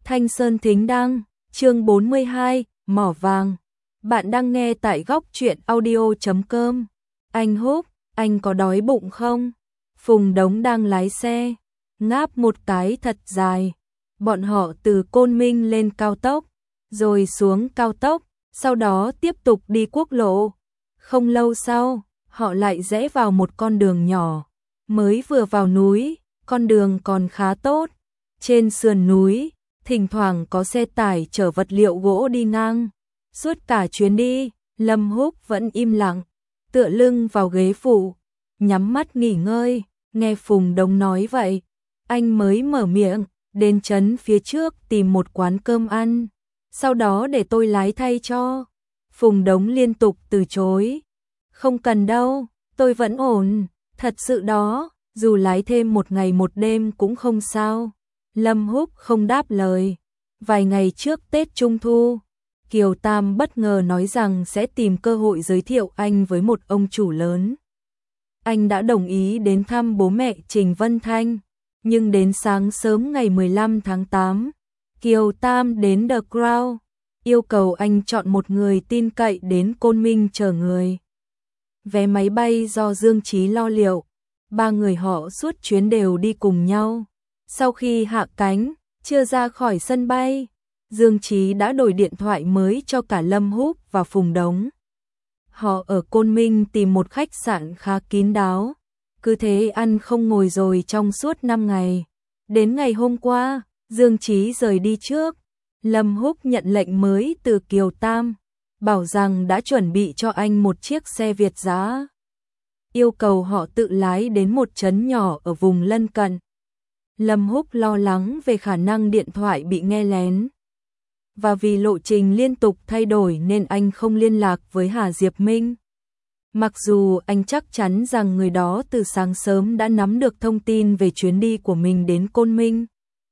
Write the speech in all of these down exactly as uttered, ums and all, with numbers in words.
Thanh Sơn Thính Đăng, chương bốn mươi hai, Mỏ Vàng. Bạn đang nghe tại góc truyện audio chấm com. Anh Húc, anh có đói bụng không? Phùng Đống đang lái xe, ngáp một cái thật dài. Bọn họ từ Côn Minh lên cao tốc, rồi xuống cao tốc, sau đó tiếp tục đi quốc lộ. Không lâu sau, họ lại rẽ vào một con đường nhỏ. Mới vừa vào núi, con đường còn khá tốt. Trên sườn núi, thỉnh thoảng có xe tải chở vật liệu gỗ đi ngang. Suốt cả chuyến đi, Lâm Húc vẫn im lặng, tựa lưng vào ghế phụ, nhắm mắt nghỉ ngơi. Nghe Phùng Đống nói vậy, anh mới mở miệng, đến trấn phía trước tìm một quán cơm ăn, sau đó để tôi lái thay cho. Phùng Đống liên tục từ chối. Không cần đâu, tôi vẫn ổn, thật sự đó, dù lái thêm một ngày một đêm cũng không sao. Lâm Húc không đáp lời. Vài ngày trước Tết Trung Thu, Kiều Tam bất ngờ nói rằng sẽ tìm cơ hội giới thiệu anh với một ông chủ lớn. Anh đã đồng ý đến thăm bố mẹ Trình Vân Thanh, nhưng đến sáng sớm ngày mười lăm tháng tám, Kiều Tam đến The Crown, yêu cầu anh chọn một người tin cậy đến Côn Minh chờ người. Vé máy bay do Dương Chí lo liệu, ba người họ suốt chuyến đều đi cùng nhau. Sau khi hạ cánh, chưa ra khỏi sân bay, Dương Chí đã đổi điện thoại mới cho cả Lâm Húc và Phùng Đống. Họ ở Côn Minh tìm một khách sạn khá kín đáo, cứ thế ăn không ngồi rồi trong suốt năm ngày. Đến ngày hôm qua, Dương Chí rời đi trước, Lâm Húc nhận lệnh mới từ Kiều Tam, bảo rằng đã chuẩn bị cho anh một chiếc xe Việt giá, yêu cầu họ tự lái đến một trấn nhỏ ở vùng lân cận. Lâm Húc lo lắng về khả năng điện thoại bị nghe lén, và vì lộ trình liên tục thay đổi nên anh không liên lạc với Hà Diệp Minh. Mặc dù anh chắc chắn rằng người đó từ sáng sớm đã nắm được thông tin về chuyến đi của mình đến Côn Minh.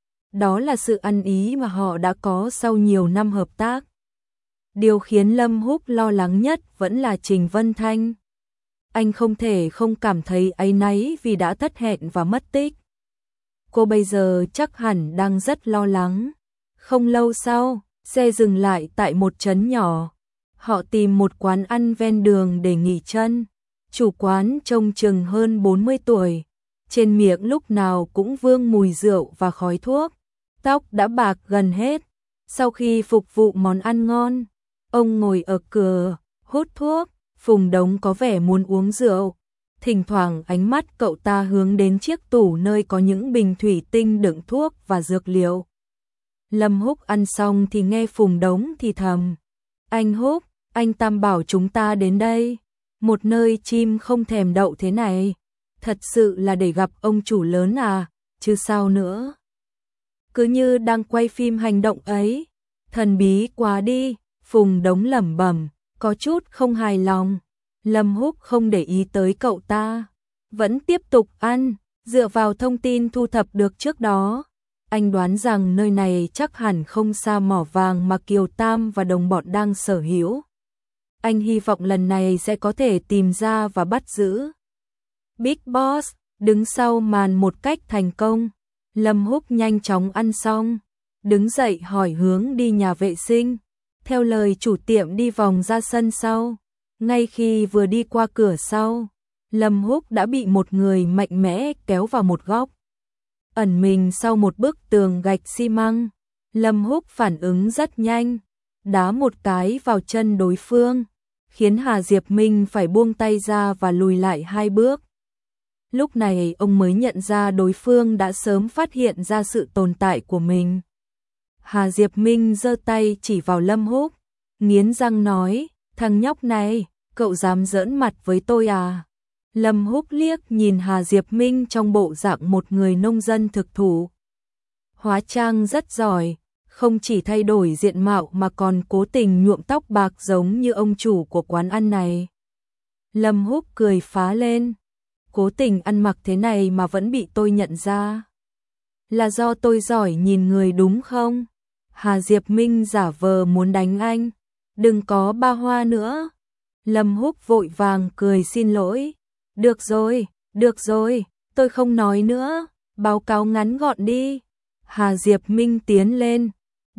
Đó là sự ăn ý mà họ đã có sau nhiều năm hợp tác. Điều khiến Lâm Húc lo lắng nhất vẫn là Trình Vân Thanh. Anh không thể không cảm thấy áy náy vì đã thất hẹn và mất tích. Cô bây giờ chắc hẳn đang rất lo lắng. Không lâu sau, xe dừng lại tại một trấn nhỏ. Họ tìm một quán ăn ven đường để nghỉ chân. Chủ quán trông chừng hơn bốn mươi tuổi. Trên miệng lúc nào cũng vương mùi rượu và khói thuốc. Tóc đã bạc gần hết. Sau khi phục vụ món ăn ngon, ông ngồi ở cửa, hút thuốc. Phùng Đống có vẻ muốn uống rượu. Thỉnh thoảng ánh mắt cậu ta hướng đến chiếc tủ nơi có những bình thủy tinh đựng thuốc và dược liệu. Lâm Húc ăn xong thì nghe Phùng Đống thì thầm. Anh Húc, anh Tam bảo chúng ta đến đây. Một nơi chim không thèm đậu thế này. Thật sự là để gặp ông chủ lớn à, chứ sao nữa. Cứ như đang quay phim hành động ấy. Thần bí quá đi, Phùng Đống lẩm bẩm, có chút không hài lòng. Lâm Húc không để ý tới cậu ta, vẫn tiếp tục ăn, dựa vào thông tin thu thập được trước đó. Anh đoán rằng nơi này chắc hẳn không xa mỏ vàng mà Kiều Tam và đồng bọn đang sở hữu. Anh hy vọng lần này sẽ có thể tìm ra và bắt giữ Big Boss, đứng sau màn một cách thành công. Lâm Húc nhanh chóng ăn xong, đứng dậy hỏi hướng đi nhà vệ sinh, theo lời chủ tiệm đi vòng ra sân sau. Ngay khi vừa đi qua cửa sau, Lâm Húc đã bị một người mạnh mẽ kéo vào một góc. Ẩn mình sau một bức tường gạch xi măng, Lâm Húc phản ứng rất nhanh, đá một cái vào chân đối phương, khiến Hà Diệp Minh phải buông tay ra và lùi lại hai bước. Lúc này ông mới nhận ra đối phương đã sớm phát hiện ra sự tồn tại của mình. Hà Diệp Minh giơ tay chỉ vào Lâm Húc, nghiến răng nói, thằng nhóc này, cậu dám giỡn mặt với tôi à? Lâm Húc liếc nhìn Hà Diệp Minh trong bộ dạng một người nông dân thực thụ. Hóa trang rất giỏi, không chỉ thay đổi diện mạo mà còn cố tình nhuộm tóc bạc giống như ông chủ của quán ăn này. Lâm Húc cười phá lên, cố tình ăn mặc thế này mà vẫn bị tôi nhận ra. Là do tôi giỏi nhìn người đúng không? Hà Diệp Minh giả vờ muốn đánh anh. Đừng có ba hoa nữa. Lâm Húc vội vàng cười xin lỗi. Được rồi, được rồi, tôi không nói nữa, báo cáo ngắn gọn đi. Hà Diệp Minh tiến lên,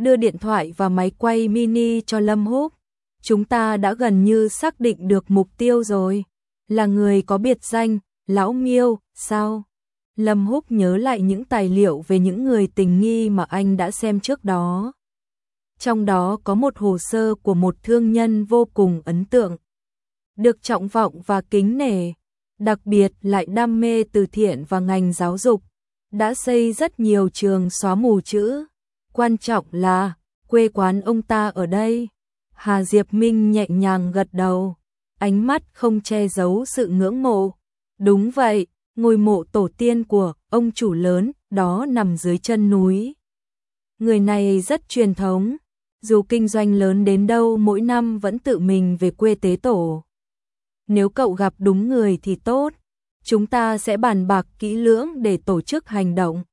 đưa điện thoại và máy quay mini cho Lâm Húc. Chúng ta đã gần như xác định được mục tiêu rồi. Là người có biệt danh, Lão Miêu, sao? Lâm Húc nhớ lại những tài liệu về những người tình nghi mà anh đã xem trước đó. Trong đó có một hồ sơ của một thương nhân vô cùng ấn tượng. Được trọng vọng và kính nể, đặc biệt lại đam mê từ thiện và ngành giáo dục. Đã xây rất nhiều trường xóa mù chữ. Quan trọng là, quê quán ông ta ở đây. Hà Diệp Minh nhẹ nhàng gật đầu, ánh mắt không che giấu sự ngưỡng mộ. Đúng vậy, ngôi mộ tổ tiên của ông chủ lớn đó nằm dưới chân núi. Người này rất truyền thống, dù kinh doanh lớn đến đâu mỗi năm vẫn tự mình về quê tế tổ. Nếu cậu gặp đúng người thì tốt, chúng ta sẽ bàn bạc kỹ lưỡng để tổ chức hành động.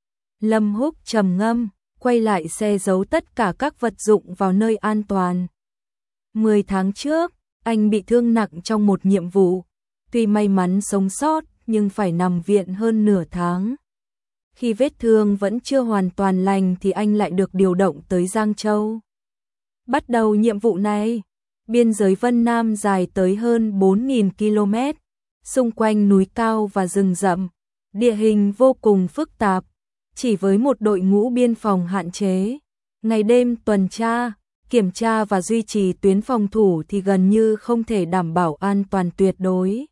Lâm Húc trầm ngâm, quay lại xe giấu tất cả các vật dụng vào nơi an toàn. Mười tháng trước, anh bị thương nặng trong một nhiệm vụ, tuy may mắn sống sót nhưng phải nằm viện hơn nửa tháng. Khi vết thương vẫn chưa hoàn toàn lành thì anh lại được điều động tới Giang Châu. Bắt đầu nhiệm vụ này, biên giới Vân Nam dài tới hơn bốn nghìn ki lô mét, xung quanh núi cao và rừng rậm, địa hình vô cùng phức tạp, chỉ với một đội ngũ biên phòng hạn chế, ngày đêm tuần tra, kiểm tra và duy trì tuyến phòng thủ thì gần như không thể đảm bảo an toàn tuyệt đối.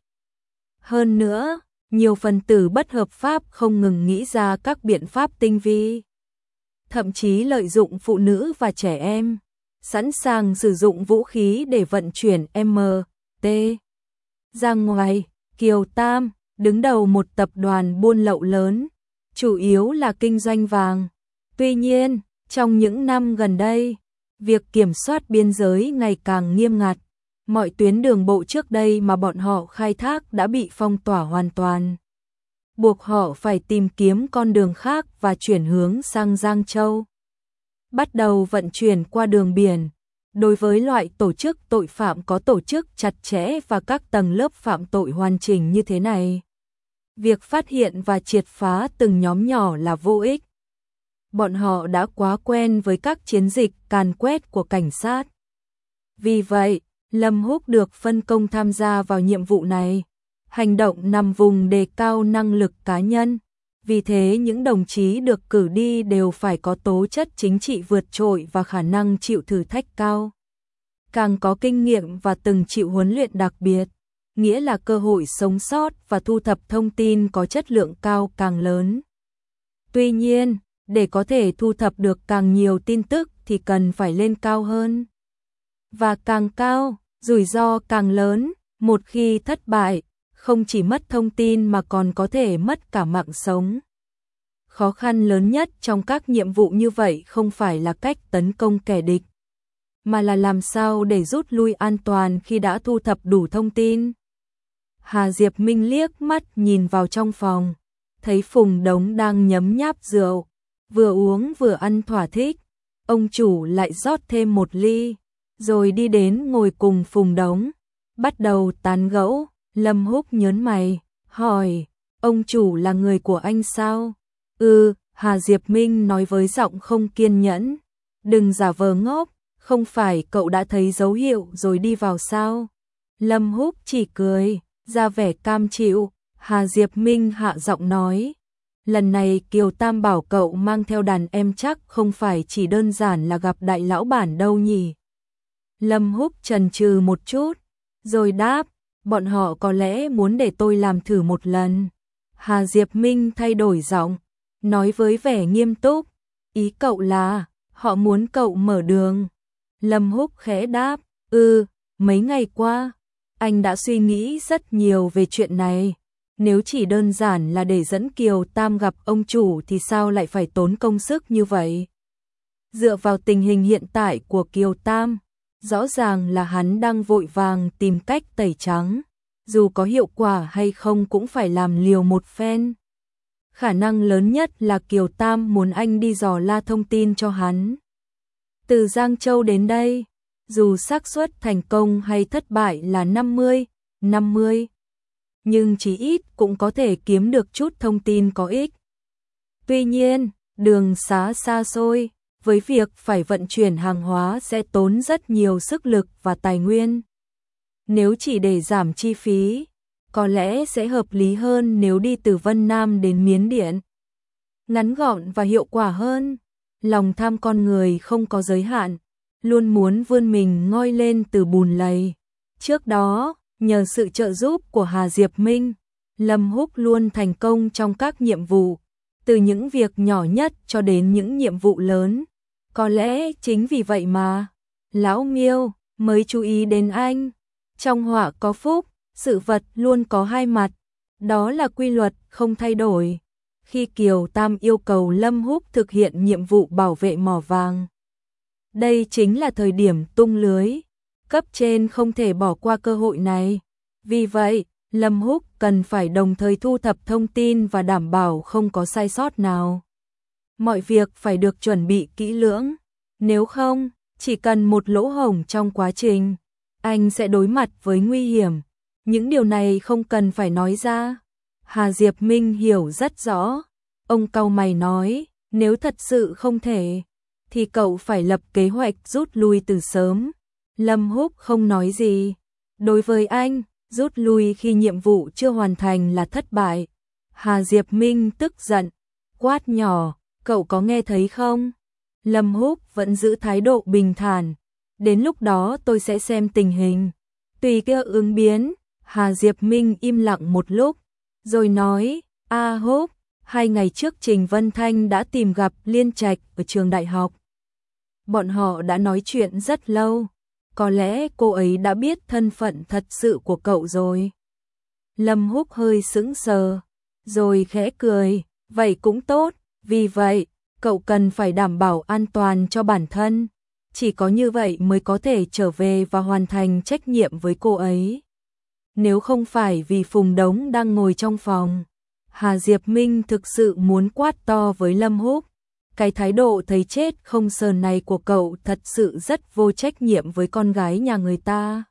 Hơn nữa, nhiều phần tử bất hợp pháp không ngừng nghĩ ra các biện pháp tinh vi, thậm chí lợi dụng phụ nữ và trẻ em, sẵn sàng sử dụng vũ khí để vận chuyển em tê ra ngoài. Kiều Tam, đứng đầu một tập đoàn buôn lậu lớn, chủ yếu là kinh doanh vàng. Tuy nhiên, trong những năm gần đây, việc kiểm soát biên giới ngày càng nghiêm ngặt. Mọi tuyến đường bộ trước đây mà bọn họ khai thác đã bị phong tỏa hoàn toàn, buộc họ phải tìm kiếm con đường khác và chuyển hướng sang Giang Châu. Bắt đầu vận chuyển qua đường biển. Đối với loại tổ chức tội phạm có tổ chức chặt chẽ và các tầng lớp phạm tội hoàn chỉnh như thế này, việc phát hiện và triệt phá từng nhóm nhỏ là vô ích. Bọn họ đã quá quen với các chiến dịch càn quét của cảnh sát. Vì vậy, Lâm Húc được phân công tham gia vào nhiệm vụ này, hành động nằm vùng đề cao năng lực cá nhân. Vì thế những đồng chí được cử đi đều phải có tố chất chính trị vượt trội và khả năng chịu thử thách cao. Càng có kinh nghiệm và từng chịu huấn luyện đặc biệt, nghĩa là cơ hội sống sót và thu thập thông tin có chất lượng cao càng lớn. Tuy nhiên, để có thể thu thập được càng nhiều tin tức thì cần phải lên cao hơn. Và càng cao, rủi ro càng lớn, một khi thất bại, không chỉ mất thông tin mà còn có thể mất cả mạng sống. Khó khăn lớn nhất trong các nhiệm vụ như vậy không phải là cách tấn công kẻ địch, mà là làm sao để rút lui an toàn khi đã thu thập đủ thông tin. Hà Diệp Minh liếc mắt nhìn vào trong phòng, thấy Phùng Đống đang nhấm nháp rượu, vừa uống vừa ăn thỏa thích. Ông chủ lại rót thêm một ly, rồi đi đến ngồi cùng Phùng Đống, bắt đầu tán gẫu. Lâm Húc nhớn mày, hỏi, ông chủ là người của anh sao? Ừ, Hà Diệp Minh nói với giọng không kiên nhẫn. Đừng giả vờ ngốc, không phải cậu đã thấy dấu hiệu rồi đi vào sao? Lâm Húc chỉ cười, ra vẻ cam chịu. Hà Diệp Minh hạ giọng nói, lần này Kiều Tam bảo cậu mang theo đàn em chắc không phải chỉ đơn giản là gặp đại lão bản đâu nhỉ? Lâm Húc chần chừ một chút, rồi đáp, bọn họ có lẽ muốn để tôi làm thử một lần. Hà Diệp Minh thay đổi giọng, nói với vẻ nghiêm túc, ý cậu là, họ muốn cậu mở đường. Lâm Húc khẽ đáp, ừ, mấy ngày qua, anh đã suy nghĩ rất nhiều về chuyện này. Nếu chỉ đơn giản là để dẫn Kiều Tam gặp ông chủ thì sao lại phải tốn công sức như vậy? Dựa vào tình hình hiện tại của Kiều Tam, rõ ràng là hắn đang vội vàng tìm cách tẩy trắng, dù có hiệu quả hay không cũng phải làm liều một phen. Khả năng lớn nhất là Kiều Tam muốn anh đi dò la thông tin cho hắn. Từ Giang Châu đến đây, dù xác suất thành công hay thất bại là năm mươi năm mươi, nhưng chí ít cũng có thể kiếm được chút thông tin có ích. Tuy nhiên, đường xá xa xôi, với việc phải vận chuyển hàng hóa sẽ tốn rất nhiều sức lực và tài nguyên. Nếu chỉ để giảm chi phí, có lẽ sẽ hợp lý hơn nếu đi từ Vân Nam đến Miến Điện. Ngắn gọn và hiệu quả hơn. Lòng tham con người không có giới hạn, luôn muốn vươn mình ngoi lên từ bùn lầy. Trước đó, nhờ sự trợ giúp của Hà Diệp Minh, Lâm Húc luôn thành công trong các nhiệm vụ, từ những việc nhỏ nhất cho đến những nhiệm vụ lớn. Có lẽ chính vì vậy mà Lão Miêu mới chú ý đến anh. Trong họa có phúc, sự vật luôn có hai mặt, đó là quy luật không thay đổi. Khi Kiều Tam yêu cầu Lâm Húc thực hiện nhiệm vụ bảo vệ mỏ vàng, đây chính là thời điểm tung lưới, cấp trên không thể bỏ qua cơ hội này. Vì vậy, Lâm Húc cần phải đồng thời thu thập thông tin và đảm bảo không có sai sót nào. Mọi việc phải được chuẩn bị kỹ lưỡng, nếu không, chỉ cần một lỗ hổng trong quá trình, anh sẽ đối mặt với nguy hiểm. Những điều này không cần phải nói ra. Hà Diệp Minh hiểu rất rõ. Ông cau mày nói, nếu thật sự không thể, thì cậu phải lập kế hoạch rút lui từ sớm. Lâm Húc không nói gì. Đối với anh, rút lui khi nhiệm vụ chưa hoàn thành là thất bại. Hà Diệp Minh tức giận, quát nhỏ, cậu có nghe thấy không? Lâm Húc vẫn giữ thái độ bình thản. Đến lúc đó tôi sẽ xem tình hình. Tùy cơ ứng biến. Hà Diệp Minh im lặng một lúc, rồi nói, A Húc, hai ngày trước Trình Vân Thanh đã tìm gặp Liên Trạch ở trường đại học. Bọn họ đã nói chuyện rất lâu, có lẽ cô ấy đã biết thân phận thật sự của cậu rồi. Lâm Húc hơi sững sờ, rồi khẽ cười, vậy cũng tốt, vì vậy, cậu cần phải đảm bảo an toàn cho bản thân, chỉ có như vậy mới có thể trở về và hoàn thành trách nhiệm với cô ấy. Nếu không phải vì Phùng Đống đang ngồi trong phòng, Hà Diệp Minh thực sự muốn quát to với Lâm Húc. Cái thái độ thấy chết không sờn này của cậu thật sự rất vô trách nhiệm với con gái nhà người ta.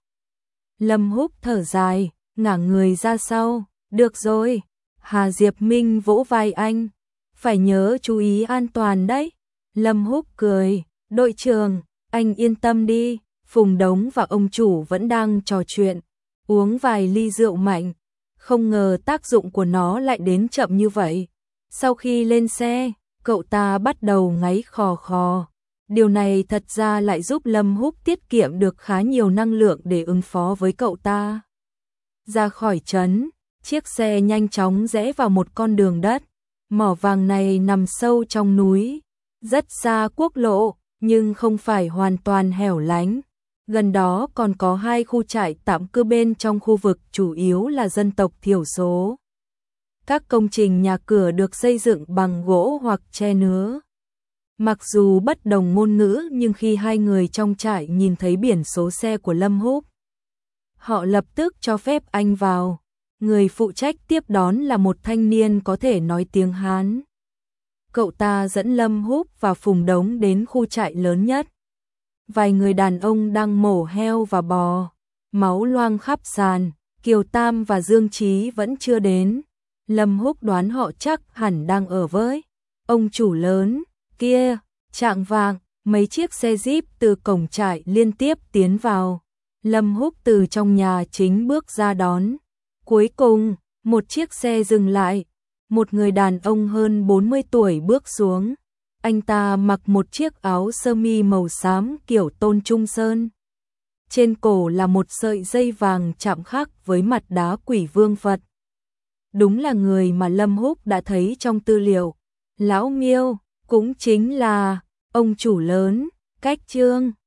Lâm Húc thở dài, ngả người ra sau, được rồi. Hà Diệp Minh vỗ vai anh, phải nhớ chú ý an toàn đấy. Lâm Húc cười, đội trưởng, anh yên tâm đi, Phùng Đống và ông chủ vẫn đang trò chuyện. Uống vài ly rượu mạnh, không ngờ tác dụng của nó lại đến chậm như vậy. Sau khi lên xe, cậu ta bắt đầu ngáy khò khò. Điều này thật ra lại giúp Lâm Húc tiết kiệm được khá nhiều năng lượng để ứng phó với cậu ta. Ra khỏi trấn, chiếc xe nhanh chóng rẽ vào một con đường đất. Mỏ vàng này nằm sâu trong núi, rất xa quốc lộ, nhưng không phải hoàn toàn hẻo lánh. Gần đó còn có hai khu trại tạm cư bên trong khu vực chủ yếu là dân tộc thiểu số. Các công trình nhà cửa được xây dựng bằng gỗ hoặc tre nứa. Mặc dù bất đồng ngôn ngữ nhưng khi hai người trong trại nhìn thấy biển số xe của Lâm Húc, họ lập tức cho phép anh vào. Người phụ trách tiếp đón là một thanh niên có thể nói tiếng Hán. Cậu ta dẫn Lâm Húc và Phùng Đống đến khu trại lớn nhất. Vài người đàn ông đang mổ heo và bò, máu loang khắp sàn. Kiều Tam và Dương Chí vẫn chưa đến. Lâm Húc đoán họ chắc hẳn đang ở với ông chủ lớn kia. Chạng vạng, mấy chiếc xe jeep từ cổng trại liên tiếp tiến vào. Lâm Húc từ trong nhà chính bước ra đón. Cuối cùng, một chiếc xe dừng lại. Một người đàn ông hơn bốn mươi tuổi bước xuống. Anh ta mặc một chiếc áo sơ mi màu xám kiểu Tôn Trung Sơn. Trên cổ là một sợi dây vàng chạm khắc với mặt đá Quỷ Vương Phật. Đúng là người mà Lâm Húc đã thấy trong tư liệu. Lão Miêu, cũng chính là ông chủ lớn, Cách Trương.